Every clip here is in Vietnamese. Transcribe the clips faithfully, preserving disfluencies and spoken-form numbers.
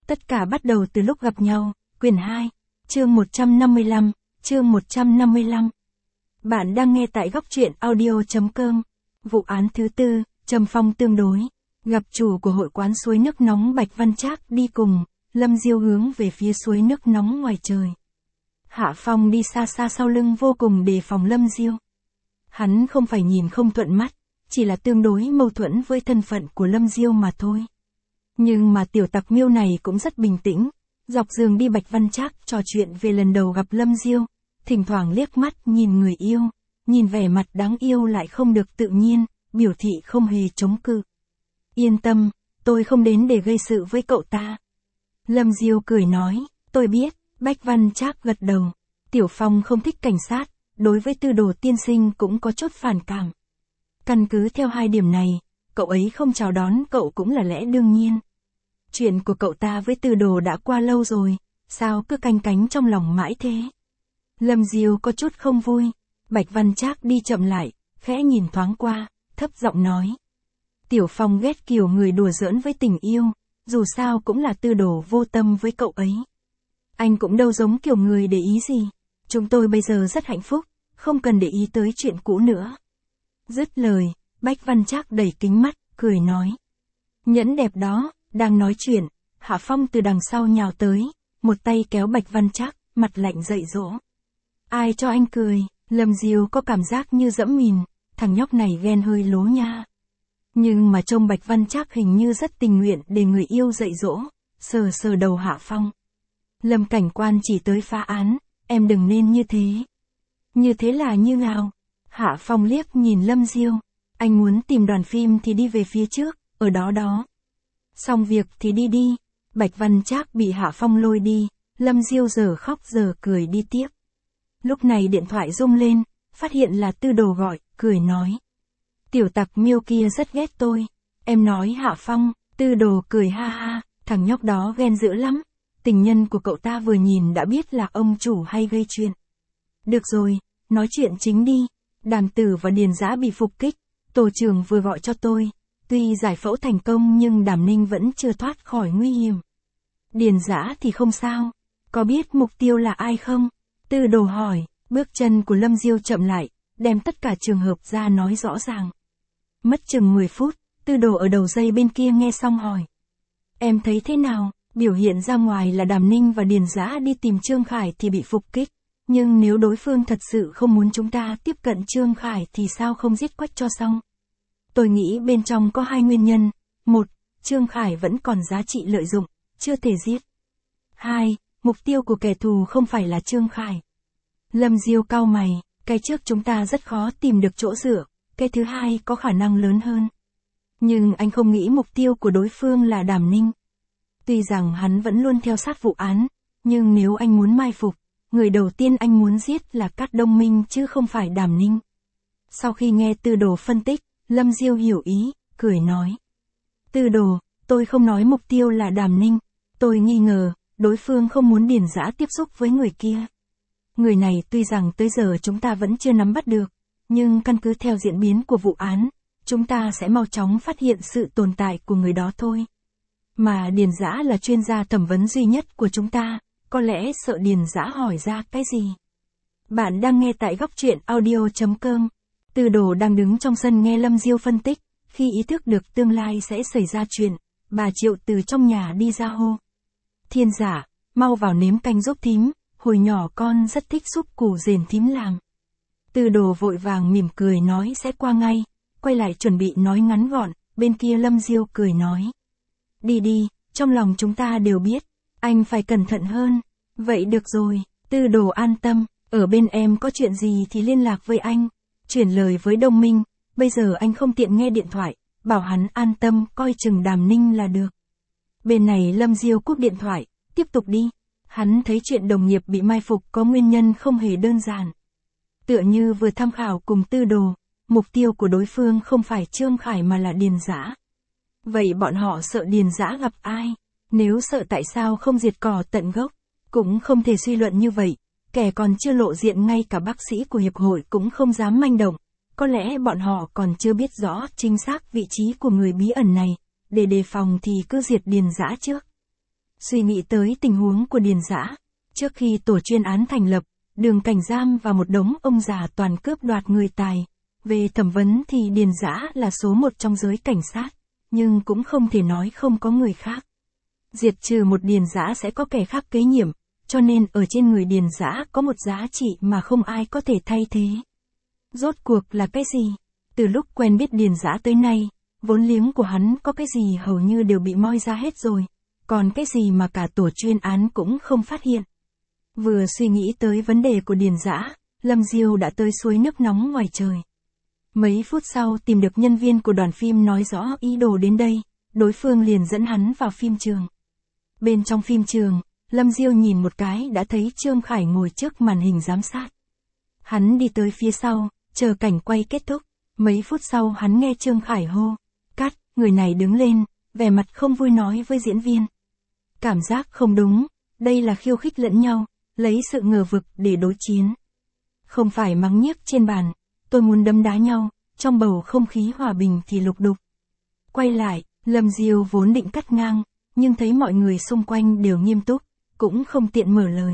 Tất cả bắt đầu từ lúc gặp nhau, quyển hai, chương một trăm năm mươi lăm, chương một trăm năm mươi lăm. Bạn đang nghe tại góc truyện audio.com. Vụ án thứ tư, Trầm Phong tương đối. Gặp chủ của hội quán suối nước nóng Bạch Văn Trác đi cùng, Lâm Diêu hướng về phía suối nước nóng ngoài trời. Hạ Phong đi xa xa sau lưng vô cùng đề phòng Lâm Diêu. Hắn không phải nhìn không thuận mắt, chỉ là tương đối mâu thuẫn với thân phận của Lâm Diêu mà thôi. Nhưng mà tiểu tặc miêu này cũng rất bình tĩnh, dọc giường đi Bạch Văn Trác trò chuyện về lần đầu gặp Lâm Diêu, thỉnh thoảng liếc mắt nhìn người yêu, nhìn vẻ mặt đáng yêu lại không được tự nhiên, biểu thị không hề chống cự. Yên tâm, tôi không đến để gây sự với cậu ta. Lâm Diêu cười nói, tôi biết. Bạch Văn Trác gật đầu. Tiểu Phong không thích cảnh sát, đối với Tư Đồ tiên sinh cũng có chút phản cảm. Căn cứ theo hai điểm này, cậu ấy không chào đón cậu cũng là lẽ đương nhiên. Chuyện của cậu ta với Tư Đồ đã qua lâu rồi, sao cứ canh cánh trong lòng mãi thế? Lâm Diêu có chút không vui. Bạch Văn Trác đi chậm lại, khẽ nhìn thoáng qua, thấp giọng nói. Tiểu Phong ghét kiểu người đùa giỡn với tình yêu, dù sao cũng là Tư Đồ vô tâm với cậu ấy. Anh cũng đâu giống kiểu người để ý gì. Chúng tôi bây giờ rất hạnh phúc, không cần để ý tới chuyện cũ nữa. Dứt lời, Bạch Văn Trác đẩy kính mắt, cười nói. Nhẫn đẹp đó, đang nói chuyện, Hạ Phong từ đằng sau nhào tới, một tay kéo Bạch Văn Trác, mặt lạnh dạy dỗ. Ai cho anh cười? Lâm Diêu có cảm giác như dẫm mìn, thằng nhóc này ghen hơi lố nha. Nhưng mà trông Bạch Văn Trác hình như rất tình nguyện để người yêu dạy dỗ, sờ sờ đầu Hạ Phong. Lâm cảnh quan chỉ tới phá án, em đừng nên như thế. Như thế là như nào? Hạ Phong liếc nhìn Lâm Diêu. Anh muốn tìm đoàn phim thì đi về phía trước, ở đó đó. Xong việc thì đi đi. Bạch Văn Trác bị Hạ Phong lôi đi, Lâm Diêu giờ khóc giờ cười đi tiếp. Lúc này điện thoại rung lên, phát hiện là Tư Đồ gọi, cười nói. Tiểu tặc miêu kia rất ghét tôi. Em nói Hạ Phong, Tư Đồ cười ha ha, thằng nhóc đó ghen dữ lắm. Tình nhân của cậu ta vừa nhìn đã biết là ông chủ hay gây chuyện. Được rồi, nói chuyện chính đi. Đàm Tử và Điền Dã bị phục kích, tổ trưởng vừa gọi cho tôi. Tuy giải phẫu thành công nhưng Đàm Ninh vẫn chưa thoát khỏi nguy hiểm. Điền Dã thì không sao. Có biết mục tiêu là ai không? Tư Đồ hỏi. Bước chân của Lâm Diêu chậm lại, đem tất cả trường hợp ra nói rõ ràng. Mất chừng mười phút, Tư Đồ ở đầu dây bên kia nghe xong hỏi. Em thấy thế nào? Biểu hiện ra ngoài là Đàm Ninh và Điền Dã đi tìm Trương Khải thì bị phục kích. Nhưng nếu đối phương thật sự không muốn chúng ta tiếp cận Trương Khải thì sao không giết Quách cho xong? Tôi nghĩ bên trong có hai nguyên nhân. Một, Trương Khải vẫn còn giá trị lợi dụng, chưa thể giết. Hai, mục tiêu của kẻ thù không phải là Trương Khải. Lâm Diêu cau mày, cái trước chúng ta rất khó tìm được chỗ dựa, cái thứ hai có khả năng lớn hơn. Nhưng anh không nghĩ mục tiêu của đối phương là Đàm Ninh. Tuy rằng hắn vẫn luôn theo sát vụ án, nhưng nếu anh muốn mai phục, người đầu tiên anh muốn giết là Cát Đông Minh chứ không phải Đàm Ninh. Sau khi nghe Tư Đồ phân tích, Lâm Diêu hiểu ý, cười nói. Tư Đồ, tôi không nói mục tiêu là Đàm Ninh, tôi nghi ngờ, đối phương không muốn Điền Dã tiếp xúc với người kia. Người này tuy rằng tới giờ chúng ta vẫn chưa nắm bắt được, nhưng căn cứ theo diễn biến của vụ án, chúng ta sẽ mau chóng phát hiện sự tồn tại của người đó thôi. Mà Điền Dã là chuyên gia thẩm vấn duy nhất của chúng ta, có lẽ sợ Điền Dã hỏi ra cái gì. Bạn đang nghe tại góc truyện audio.com. Tư Đồ đang đứng trong sân nghe Lâm Diêu phân tích, khi ý thức được tương lai sẽ xảy ra chuyện, bà Triệu từ trong nhà đi ra hô. Thiên Giả, mau vào nếm canh giúp thím, hồi nhỏ con rất thích súp củ rền thím làm. Tư Đồ vội vàng mỉm cười nói sẽ qua ngay, quay lại chuẩn bị nói ngắn gọn, bên kia Lâm Diêu cười nói. Đi đi, trong lòng chúng ta đều biết, anh phải cẩn thận hơn. Vậy được rồi, Tư Đồ an tâm, ở bên em có chuyện gì thì liên lạc với anh. Chuyển lời với Đông Minh, bây giờ anh không tiện nghe điện thoại, bảo hắn an tâm coi chừng Đàm Ninh là được. Bên này Lâm Diêu cúp điện thoại, tiếp tục đi. Hắn thấy chuyện đồng nghiệp bị mai phục có nguyên nhân không hề đơn giản. Tựa như vừa tham khảo cùng Tư Đồ, mục tiêu của đối phương không phải Trương Khải mà là Điền Dã. Vậy bọn họ sợ Điền Dã gặp ai? Nếu sợ tại sao không diệt cỏ tận gốc? Cũng không thể suy luận như vậy. Kẻ còn chưa lộ diện ngay cả bác sĩ của hiệp hội cũng không dám manh động. Có lẽ bọn họ còn chưa biết rõ chính xác vị trí của người bí ẩn này. Để đề phòng thì cứ diệt Điền Dã trước. Suy nghĩ tới tình huống của Điền Dã, trước khi tổ chuyên án thành lập, Đường Cảnh Giam và một đống ông già toàn cướp đoạt người tài. Về thẩm vấn thì Điền Dã là số một trong giới cảnh sát, nhưng cũng không thể nói không có người khác. Diệt trừ một Điền Dã sẽ có kẻ khác kế nhiệm, cho nên ở trên người Điền Dã có một giá trị mà không ai có thể thay thế. Rốt cuộc là cái gì? Từ lúc quen biết Điền Dã tới nay, vốn liếng của hắn có cái gì hầu như đều bị moi ra hết rồi, còn cái gì mà cả tổ chuyên án cũng không phát hiện. Vừa suy nghĩ tới vấn đề của Điền Dã, Lâm Diêu đã tới suối nước nóng ngoài trời. Mấy phút sau tìm được nhân viên của đoàn phim nói rõ ý đồ đến đây, đối phương liền dẫn hắn vào phim trường. Bên trong phim trường, Lâm Diêu nhìn một cái đã thấy Trương Khải ngồi trước màn hình giám sát. Hắn đi tới phía sau, chờ cảnh quay kết thúc, mấy phút sau hắn nghe Trương Khải hô, cắt, người này đứng lên, vẻ mặt không vui nói với diễn viên. Cảm giác không đúng, đây là khiêu khích lẫn nhau, lấy sự ngờ vực để đối chiến. Không phải mắng nhiếc trên bàn, tôi muốn đấm đá nhau, trong bầu không khí hòa bình thì lục đục. Quay lại, Lâm Diêu vốn định cắt ngang, nhưng thấy mọi người xung quanh đều nghiêm túc, cũng không tiện mở lời.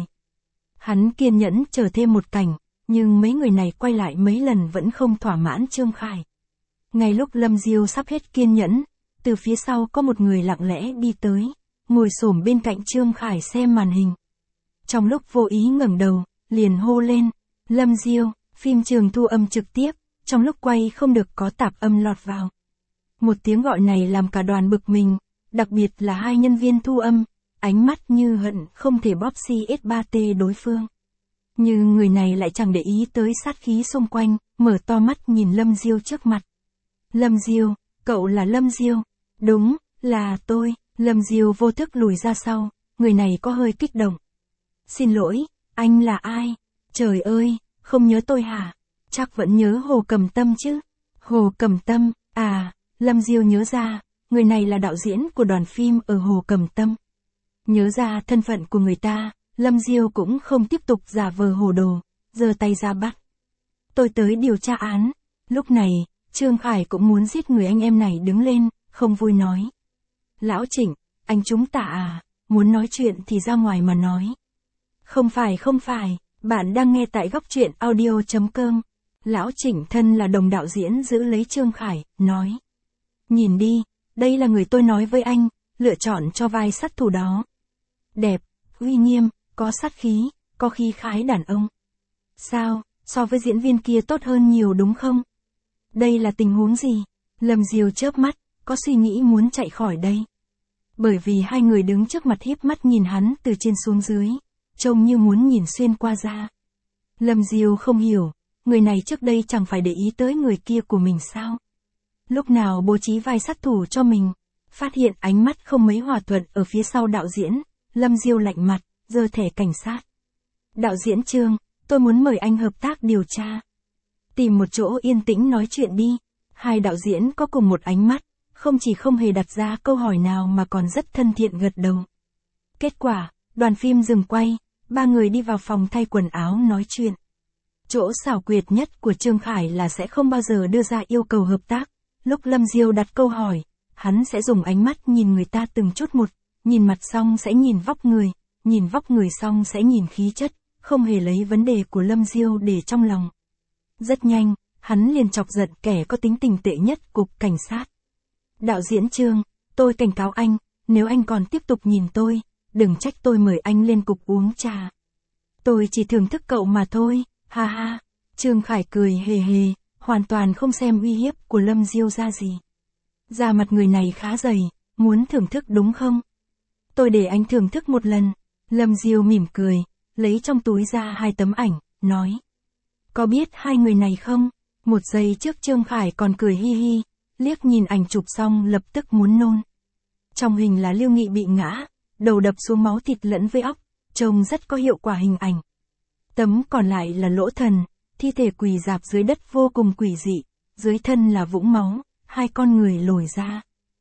Hắn kiên nhẫn chờ thêm một cảnh, nhưng mấy người này quay lại mấy lần vẫn không thỏa mãn Trương Khải. Ngay lúc Lâm Diêu sắp hết kiên nhẫn, từ phía sau có một người lặng lẽ đi tới, ngồi xổm bên cạnh Trương Khải xem màn hình. Trong lúc vô ý ngẩng đầu, liền hô lên, Lâm Diêu, phim trường thu âm trực tiếp, trong lúc quay không được có tạp âm lọt vào. Một tiếng gọi này làm cả đoàn bực mình, đặc biệt là hai nhân viên thu âm, ánh mắt như hận không thể bóp xê ét ba T đối phương. Nhưng người này lại chẳng để ý tới sát khí xung quanh, mở to mắt nhìn Lâm Diêu trước mặt. Lâm Diêu, cậu là Lâm Diêu? Đúng, là tôi. Lâm Diêu vô thức lùi ra sau, người này có hơi kích động. Xin lỗi, anh là ai? Trời ơi, không nhớ tôi hả? Chắc vẫn nhớ Hồ Cầm Tâm chứ? Hồ Cầm Tâm, à, Lâm Diêu nhớ ra, người này là đạo diễn của đoàn phim ở Hồ Cầm Tâm. Nhớ ra thân phận của người ta, Lâm Diêu cũng không tiếp tục giả vờ hồ đồ, giơ tay ra bắt. Tôi tới điều tra án. Lúc này, Trương Khải cũng muốn giết người anh em này đứng lên, không vui nói. Lão Trịnh, anh chúng ta à, muốn nói chuyện thì ra ngoài mà nói. Không phải không phải, bạn đang nghe tại góc truyện audio chấm com. Lão Trịnh thân là đồng đạo diễn giữ lấy Trương Khải, nói. Nhìn đi, đây là người tôi nói với anh, lựa chọn cho vai sát thủ đó. Đẹp, uy nghiêm, có sát khí, có khí khái đàn ông. Sao, so với diễn viên kia tốt hơn nhiều đúng không? Đây là tình huống gì? Lâm Diêu chớp mắt, có suy nghĩ muốn chạy khỏi đây. Bởi vì hai người đứng trước mặt híp mắt nhìn hắn từ trên xuống dưới, trông như muốn nhìn xuyên qua da. Lâm Diêu không hiểu, người này trước đây chẳng phải để ý tới người kia của mình sao? Lúc nào bố trí vai sát thủ cho mình, phát hiện ánh mắt không mấy hòa thuận ở phía sau đạo diễn, Lâm Diêu lạnh mặt, giơ thẻ cảnh sát. Đạo diễn Trương, tôi muốn mời anh hợp tác điều tra. Tìm một chỗ yên tĩnh nói chuyện đi. Hai đạo diễn có cùng một ánh mắt, không chỉ không hề đặt ra câu hỏi nào mà còn rất thân thiện gật đầu. Kết quả, đoàn phim dừng quay, ba người đi vào phòng thay quần áo nói chuyện. Chỗ xảo quyệt nhất của Trương Khải là sẽ không bao giờ đưa ra yêu cầu hợp tác. Lúc Lâm Diêu đặt câu hỏi, hắn sẽ dùng ánh mắt nhìn người ta từng chút một, nhìn mặt xong sẽ nhìn vóc người, nhìn vóc người xong sẽ nhìn khí chất, không hề lấy vấn đề của Lâm Diêu để trong lòng. Rất nhanh, hắn liền chọc giận kẻ có tính tình tệ nhất cục cảnh sát. Đạo diễn Trương, tôi cảnh cáo anh, nếu anh còn tiếp tục nhìn tôi, đừng trách tôi mời anh lên cục uống trà. Tôi chỉ thưởng thức cậu mà thôi, ha ha. Trương Khải cười hề hề, hoàn toàn không xem uy hiếp của Lâm Diêu ra gì. Da mặt người này khá dày, muốn thưởng thức đúng không? Tôi để anh thưởng thức một lần. Lâm Diêu mỉm cười, lấy trong túi ra hai tấm ảnh, nói. Có biết hai người này không? Một giây trước Trương Khải còn cười hi hi, liếc nhìn ảnh chụp xong lập tức muốn nôn. Trong hình là Lưu Nghị bị ngã, đầu đập xuống máu thịt lẫn với óc, trông rất có hiệu quả hình ảnh. Tấm còn lại là Lỗ Thần, thi thể quỳ rạp dưới đất vô cùng quỷ dị, dưới thân là vũng máu, hai con người lồi ra.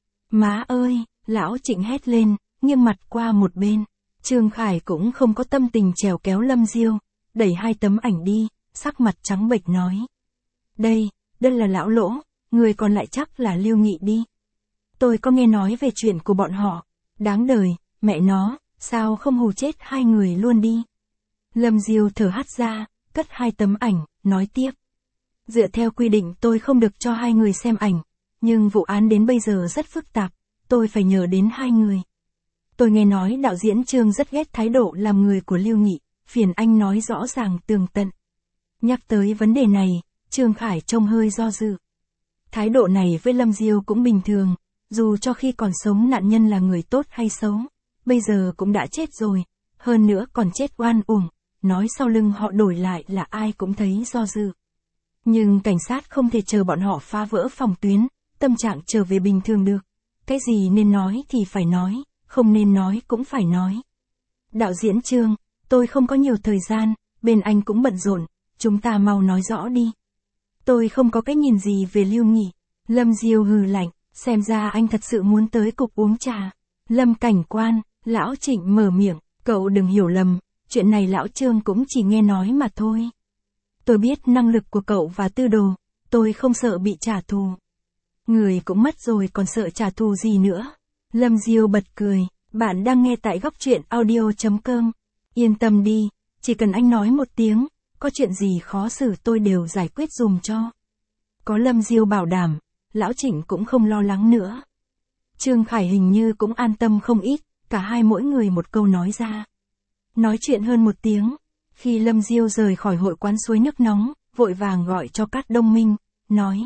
Má ơi, lão Trịnh hét lên, nghiêng mặt qua một bên. Trương Khải cũng không có tâm tình trèo kéo Lâm Diêu, đẩy hai tấm ảnh đi, sắc mặt trắng bệch nói. Đây, đây là lão Lỗ, người còn lại chắc là Lưu Nghị đi. Tôi có nghe nói về chuyện của bọn họ, đáng đời, mẹ nó, Sao không hù chết hai người luôn đi? Lâm Diêu thở hắt ra, cất hai tấm ảnh, nói tiếp. Dựa theo quy định tôi không được cho hai người xem ảnh, nhưng vụ án đến bây giờ rất phức tạp, tôi phải nhờ đến hai người. Tôi nghe nói đạo diễn Trương rất ghét thái độ làm người của Lưu Nghị, phiền anh nói rõ ràng tường tận. Nhắc tới vấn đề này, Trương Khải trông hơi do dự. Thái độ này với Lâm Diêu cũng bình thường, dù cho khi còn sống nạn nhân là người tốt hay xấu, bây giờ cũng đã chết rồi, hơn nữa còn chết oan uổng, nói sau lưng họ đổi lại là ai cũng thấy do dự. Nhưng cảnh sát không thể chờ bọn họ phá vỡ phòng tuyến, tâm trạng trở về bình thường được. Cái gì nên nói thì phải nói, không nên nói cũng phải nói. Đạo diễn Trương, tôi không có nhiều thời gian, bên anh cũng bận rộn, chúng ta mau nói rõ đi. Tôi không có cái nhìn gì về Lưu Nghị. Lâm Diêu hừ lạnh, xem ra anh thật sự muốn tới cục uống trà. Lâm cảnh quan, lão Trịnh mở miệng, cậu đừng hiểu lầm, chuyện này lão Trương cũng chỉ nghe nói mà thôi. Tôi biết năng lực của cậu và Tư Đồ, tôi không sợ bị trả thù. Người cũng mất rồi còn sợ trả thù gì nữa. Lâm Diêu bật cười, bạn đang nghe tại góc truyện audio chấm com. Yên tâm đi, chỉ cần anh nói một tiếng, có chuyện gì khó xử tôi đều giải quyết dùm cho. Có Lâm Diêu bảo đảm, lão Trịnh cũng không lo lắng nữa. Trương Khải hình như cũng an tâm không ít, cả hai mỗi người một câu nói ra. Nói chuyện hơn một tiếng, khi Lâm Diêu rời khỏi hội quán suối nước nóng, vội vàng gọi cho Cát Đông Minh, nói.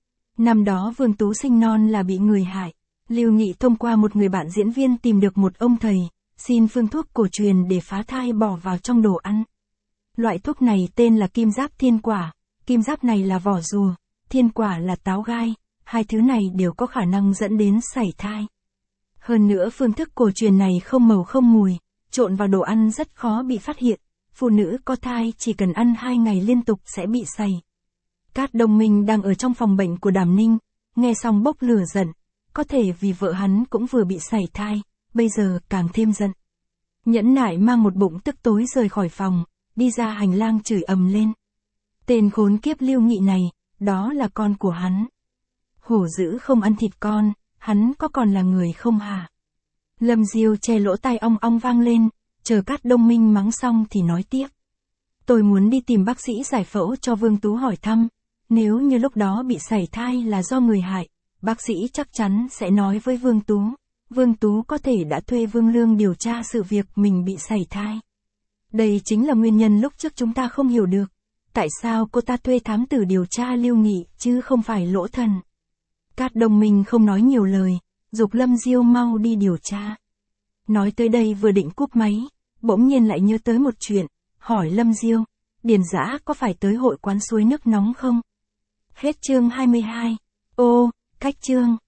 Năm đó Vương Tú sinh non là bị người hại. Lưu Nghị thông qua một người bạn diễn viên tìm được một ông thầy, xin phương thuốc cổ truyền để phá thai bỏ vào trong đồ ăn. Loại thuốc này tên là kim giáp thiên quả, kim giáp này là vỏ rùa, thiên quả là táo gai, hai thứ này đều có khả năng dẫn đến sảy thai. Hơn nữa phương thức cổ truyền này không màu không mùi, trộn vào đồ ăn rất khó bị phát hiện, phụ nữ có thai chỉ cần ăn hai ngày liên tục sẽ bị sảy. Cát Đông Minh đang ở trong phòng bệnh của Đàm Ninh, nghe xong bốc lửa giận, có thể vì vợ hắn cũng vừa bị sảy thai, bây giờ càng thêm giận. Nhẫn nại mang một bụng tức tối rời khỏi phòng, đi ra hành lang chửi ầm lên. Tên khốn kiếp Lưu Nghị này, đó là con của hắn. Hổ dữ không ăn thịt con, hắn có còn là người không hả? Lâm Diêu che lỗ tai ong ong vang lên, chờ Cát Đông Minh mắng xong thì nói tiếp. Tôi muốn đi tìm bác sĩ giải phẫu cho Vương Tú hỏi thăm, nếu như lúc đó bị sảy thai là do người hại, bác sĩ chắc chắn sẽ nói với Vương Tú. Vương Tú có thể đã thuê Vương Lương điều tra sự việc mình bị sảy thai. Đây chính là nguyên nhân lúc trước chúng ta không hiểu được. Tại sao cô ta thuê thám tử điều tra Lưu Nghị chứ không phải Lỗ Thần. Cát Đông Minh không nói nhiều lời, giục Lâm Diêu mau đi điều tra. Nói tới đây vừa định cúp máy, bỗng nhiên lại nhớ tới một chuyện, hỏi Lâm Diêu, Điền Dã có phải tới hội quán suối nước nóng không? Hết chương hai mươi hai. Ô, cách chương.